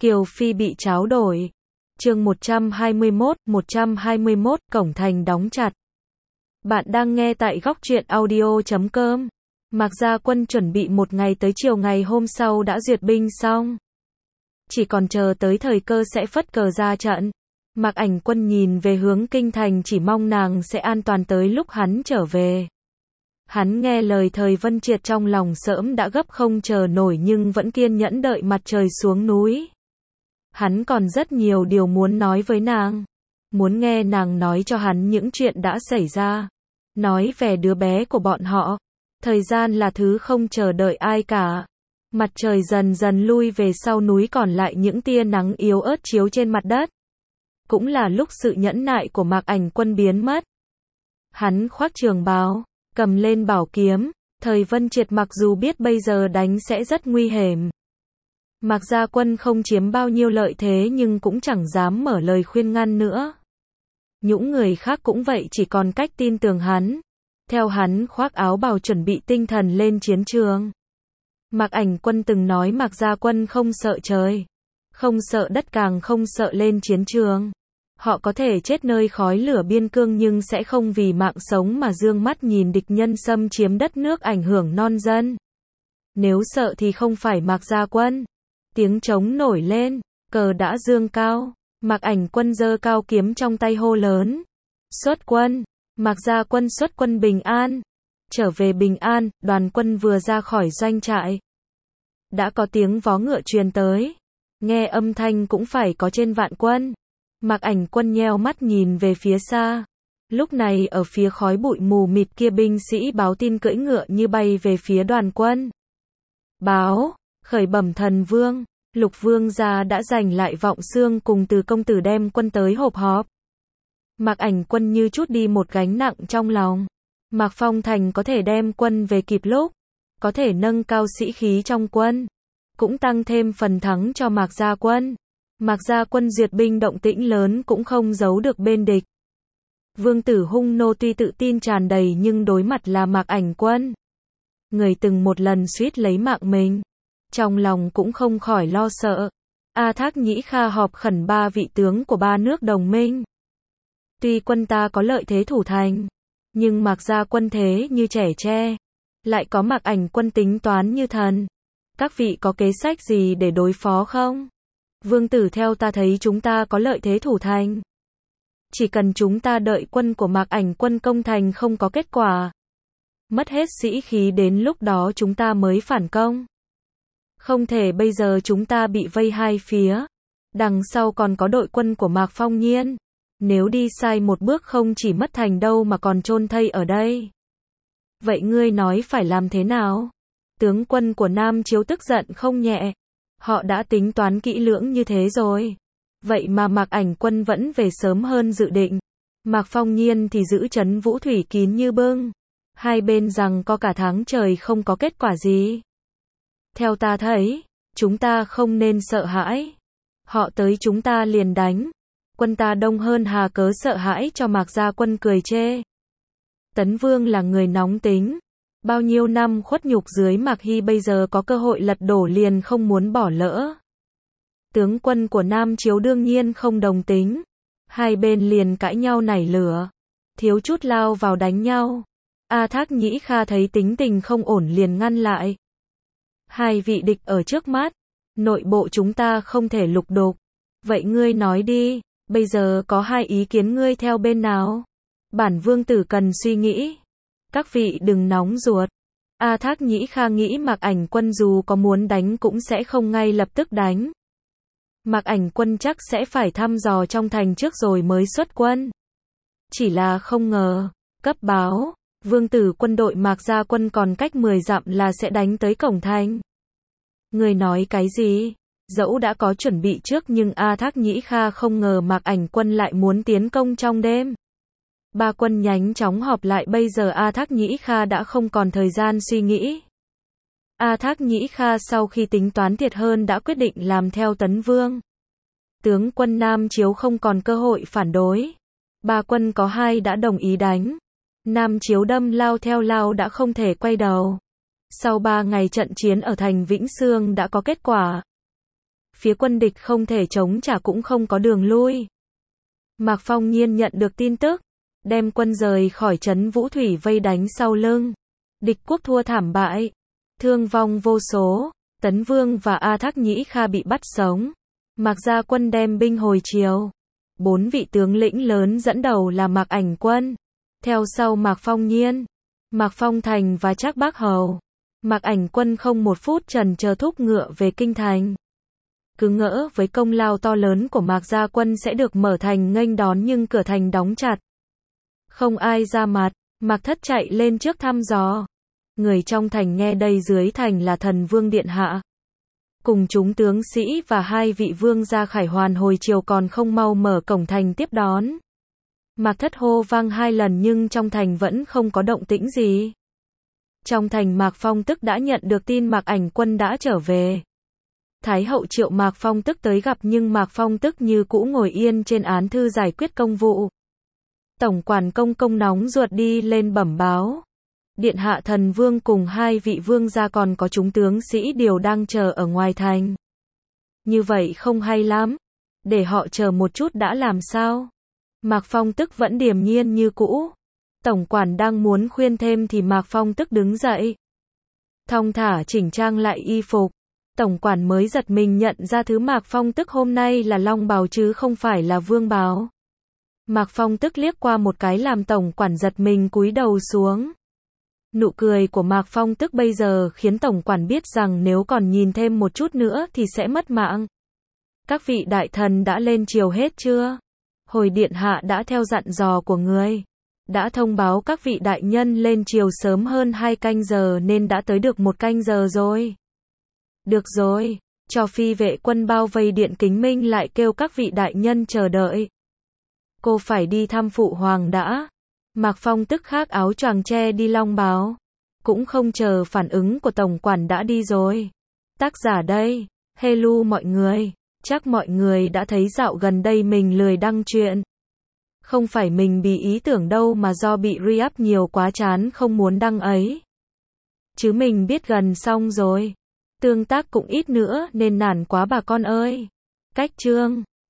Kiều Phi bị tráo đổi. Chương 121, cổng thành đóng chặt. Bạn đang nghe tại góc truyện audio.com. Mạc Gia Quân chuẩn bị một ngày tới chiều ngày hôm sau đã duyệt binh xong. Chỉ còn chờ tới thời cơ sẽ phất cờ ra trận. Mạc Ảnh Quân nhìn về hướng kinh thành chỉ mong nàng sẽ an toàn tới lúc hắn trở về. Hắn nghe lời Thời Vân Triệt trong lòng sớm đã gấp không chờ nổi nhưng vẫn kiên nhẫn đợi mặt trời xuống núi. Hắn còn rất nhiều điều muốn nói với nàng. Muốn nghe nàng nói cho hắn những chuyện đã xảy ra. Nói về đứa bé của bọn họ. Thời gian là thứ không chờ đợi ai cả. Mặt trời dần dần lui về sau núi còn lại những tia nắng yếu ớt chiếu trên mặt đất. Cũng là lúc sự nhẫn nại của Mạc Ảnh Quân biến mất. Hắn khoác trường bào, cầm lên bảo kiếm. Thời Vân Triệt mặc dù biết bây giờ đánh sẽ rất nguy hiểm. Mạc Gia Quân không chiếm bao nhiêu lợi thế nhưng cũng chẳng dám mở lời khuyên ngăn nữa. Những người khác cũng vậy, chỉ còn cách tin tưởng hắn. Theo hắn khoác áo bào chuẩn bị tinh thần lên chiến trường. Mạc Ảnh Quân từng nói Mạc Gia Quân không sợ trời, không sợ đất, càng không sợ lên chiến trường. Họ có thể chết nơi khói lửa biên cương nhưng sẽ không vì mạng sống mà dương mắt nhìn địch nhân xâm chiếm đất nước ảnh hưởng non dân. Nếu sợ thì không phải Mạc Gia Quân. Tiếng trống nổi lên, cờ đã dương cao. Mạc Ảnh Quân giơ cao kiếm trong tay hô lớn. Xuất quân. Mạc Gia Quân xuất quân bình an. Trở về bình an, đoàn quân vừa ra khỏi doanh trại. Đã có tiếng vó ngựa truyền tới. Nghe âm thanh cũng phải có trên vạn quân. Mạc Ảnh Quân nheo mắt nhìn về phía xa. Lúc này ở phía khói bụi mù mịt kia binh sĩ báo tin cưỡi ngựa như bay về phía đoàn quân. Báo, khởi bẩm thần vương, Lục vương gia đã giành lại Vọng Xương cùng Từ công tử đem quân tới họp họp. Mạc Ảnh Quân như chút đi một gánh nặng trong lòng. Mạc Phong Thành có thể đem quân về kịp lúc, có thể nâng cao sĩ khí trong quân, cũng tăng thêm phần thắng cho Mạc Gia Quân. Mạc Gia Quân duyệt binh động tĩnh lớn cũng không giấu được bên địch. Vương tử Hung Nô tuy tự tin tràn đầy nhưng đối mặt là Mạc Ảnh Quân, người từng một lần suýt lấy mạng mình, trong lòng cũng không khỏi lo sợ. A Thác Nhĩ Kha họp khẩn ba vị tướng của ba nước đồng minh. Tuy quân ta có lợi thế thủ thành, nhưng Mạc Gia Quân thế như trẻ tre, lại có Mạc Ảnh Quân tính toán như thần. Các vị có kế sách gì để đối phó không? Vương tử, theo ta thấy chúng ta có lợi thế thủ thành. Chỉ cần chúng ta đợi quân của Mạc Ảnh Quân công thành không có kết quả, mất hết sĩ khí, đến lúc đó chúng ta mới phản công. Không thể bây giờ chúng ta bị vây hai phía. Đằng sau còn có đội quân của Mạc Phong Nhiên. Nếu đi sai một bước không chỉ mất thành đâu mà còn chôn thây ở đây. Vậy ngươi nói phải làm thế nào? Tướng quân của Nam Chiếu tức giận không nhẹ. Họ đã tính toán kỹ lưỡng như thế rồi. Vậy mà Mạc Ảnh Quân vẫn về sớm hơn dự định. Mạc Phong Nhiên thì giữ trấn Vũ Thủy kín như bưng. Hai bên rằng có cả tháng trời không có kết quả gì. Theo ta thấy, chúng ta không nên sợ hãi. Họ tới chúng ta liền đánh. Quân ta đông hơn hà cớ sợ hãi cho Mạc Gia Quân cười chê. Tấn Vương là người nóng tính. Bao nhiêu năm khuất nhục dưới Mạc Hy bây giờ có cơ hội lật đổ liền không muốn bỏ lỡ. Tướng quân của Nam Chiếu đương nhiên không đồng tính. Hai bên liền cãi nhau nảy lửa. Thiếu chút lao vào đánh nhau. A Thác Nhĩ Kha thấy tính tình không ổn liền ngăn lại. Hai vị địch ở trước mắt. Nội bộ chúng ta không thể lục đục. Vậy ngươi nói đi, bây giờ có hai ý kiến, ngươi theo bên nào? Bản vương tử cần suy nghĩ. Các vị đừng nóng ruột. A Thác Nhĩ Kha nghĩ Mạc Ảnh Quân dù có muốn đánh cũng sẽ không ngay lập tức đánh. Mạc Ảnh Quân chắc sẽ phải thăm dò trong thành trước rồi mới xuất quân. Chỉ là không ngờ, cấp báo, vương tử quân đội Mạc Gia Quân còn cách 10 dặm là sẽ đánh tới cổng thành. Người nói cái gì? Dẫu đã có chuẩn bị trước nhưng A Thác Nhĩ Kha không ngờ Mạc Ảnh Quân lại muốn tiến công trong đêm. Ba quân nhanh chóng họp lại, bây giờ A Thác Nhĩ Kha đã không còn thời gian suy nghĩ. A Thác Nhĩ Kha sau khi tính toán thiệt hơn đã quyết định làm theo Tấn Vương. Tướng quân Nam Chiếu không còn cơ hội phản đối. Ba quân có hai đã đồng ý đánh. Nam Chiếu đâm lao theo lao đã không thể quay đầu. Sau 3 ngày trận chiến ở thành Vĩnh Sương đã có kết quả. phía quân địch không thể chống trả cũng không có đường lui. Mạc Phong Nhiên nhận được tin tức, đem quân rời khỏi trấn Vũ Thủy vây đánh sau lưng. Địch quốc thua thảm bại, thương vong vô số, Tấn Vương và A Thác Nhĩ Kha bị bắt sống. Mạc gia quân đem binh hồi triều. 4 vị tướng lĩnh lớn dẫn đầu là Mạc Ảnh Quân, theo sau Mạc Phong Nhiên, Mạc Phong Thành và Trác Bác Hầu. Mạc Ảnh Quân không một phút chần chờ thúc ngựa về kinh thành. Cứ ngỡ với công lao to lớn của Mạc gia quân sẽ được mở thành nghênh đón, nhưng cửa thành đóng chặt. Không ai ra mặt, Mạc Thất chạy lên trước thăm dò. Người trong thành nghe đây dưới thành là Thần Vương điện hạ, cùng chúng tướng sĩ và 2 vị vương gia khải hoàn hồi chiều còn không mau mở cổng thành tiếp đón. Mạc Thất hô vang 2 lần nhưng trong thành vẫn không có động tĩnh gì. Trong thành Mạc Phong Tức đã nhận được tin Mạc Ảnh Quân đã trở về. Thái hậu triệu Mạc Phong Tức tới gặp nhưng Mạc Phong Tức như cũ ngồi yên trên án thư giải quyết công vụ. Tổng quản công nóng ruột đi lên bẩm báo. Điện hạ Thần Vương cùng 2 vị vương gia còn có chúng tướng sĩ đều đang chờ ở ngoài thành. Như vậy không hay lắm. Để họ chờ một chút đã làm sao? Mạc Phong Tức vẫn điềm nhiên như cũ. Tổng quản đang muốn khuyên thêm thì Mạc Phong Tức đứng dậy. Thong thả chỉnh trang lại y phục. Tổng quản mới giật mình nhận ra thứ Mạc Phong Tức hôm nay là long bào chứ không phải là vương bào. Mạc Phong Tức liếc qua một cái làm tổng quản giật mình cúi đầu xuống. Nụ cười của Mạc Phong Tức bây giờ khiến tổng quản biết rằng nếu còn nhìn thêm một chút nữa thì sẽ mất mạng. Các vị đại thần đã lên triều hết chưa? Hồi điện hạ đã theo dặn dò của người. Đã thông báo các vị đại nhân lên triều sớm hơn 2 canh giờ nên đã tới được 1 canh giờ rồi. Được rồi, cho phi vệ quân bao vây điện Kính Minh lại kêu các vị đại nhân chờ đợi. Cô phải đi thăm phụ hoàng đã. Mạc Phong Tức khác áo choàng che đi long bào. Cũng không chờ phản ứng của tổng quản đã đi rồi. Tác giả đây. Hello mọi người. Chắc mọi người đã thấy dạo gần đây mình lười đăng chuyện. Không phải mình bị ý tưởng đâu mà do bị re-up nhiều quá chán không muốn đăng ấy. Chứ mình biết gần xong rồi. Tương tác cũng ít nữa nên nản quá bà con ơi. Cách chương